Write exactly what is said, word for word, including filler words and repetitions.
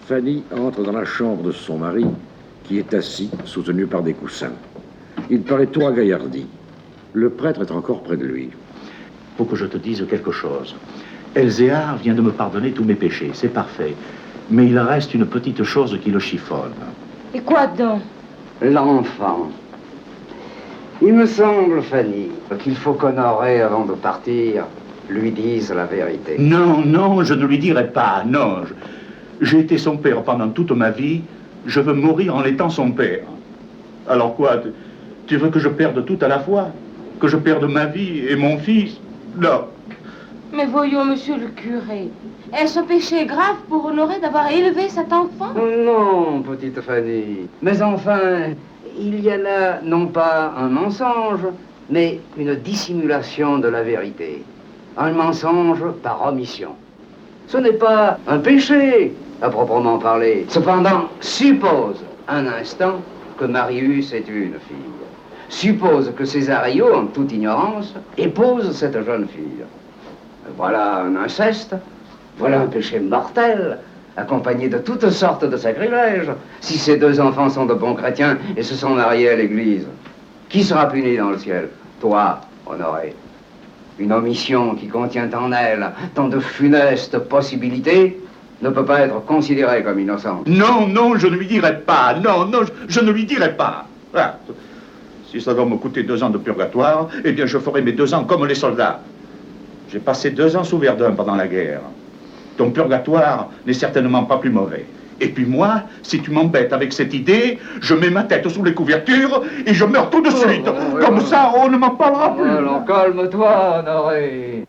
Fanny entre dans la chambre de son mari, qui est assis, soutenu par des coussins. Il paraît tout ragaillardi. Le prêtre est encore près de lui. Faut que je te dise quelque chose. Elzéar vient de me pardonner tous mes péchés, c'est parfait. Mais il reste une petite chose qui le chiffonne. Et quoi donc? L'enfant. Il me semble, Fanny, qu'il faut qu'Honoré, avant de partir, lui dise la vérité. Non, non, je ne lui dirai pas, non. J'ai été son père pendant toute ma vie. Je veux mourir en étant son père. Alors quoi? Tu veux que je perde tout à la fois? Que je perde ma vie et mon fils? Non. Mais voyons, monsieur le curé, est-ce un péché grave pour Honoré d'avoir élevé cet enfant? Non, petite Fanny. Mais enfin, il y a là non pas un mensonge, mais une dissimulation de la vérité. Un mensonge par omission. Ce n'est pas un péché, à proprement parler. Cependant, suppose un instant que Marius est une fille. Suppose que Césario, en toute ignorance, épouse cette jeune fille. Voilà un inceste, voilà un péché mortel, accompagné de toutes sortes de sacrilèges. Si ces deux enfants sont de bons chrétiens et se sont mariés à l'église, qui sera puni dans le ciel? Toi, Honoré. Une omission qui contient en elle tant de funestes possibilités ne peut pas être considérée comme innocente. Non, non, je ne lui dirai pas. Non, non, je, je ne lui dirai pas. Ah, si ça doit me coûter deux ans de purgatoire, eh bien je ferai mes deux ans comme les soldats. J'ai passé deux ans sous Verdun pendant la guerre. Ton purgatoire n'est certainement pas plus mauvais. Et puis moi, si tu m'embêtes avec cette idée, je mets ma tête sous les couvertures et je meurs tout de suite. Oh, oh, Comme oh. ça, on ne m'en parlera plus. Alors calme-toi, Honoré.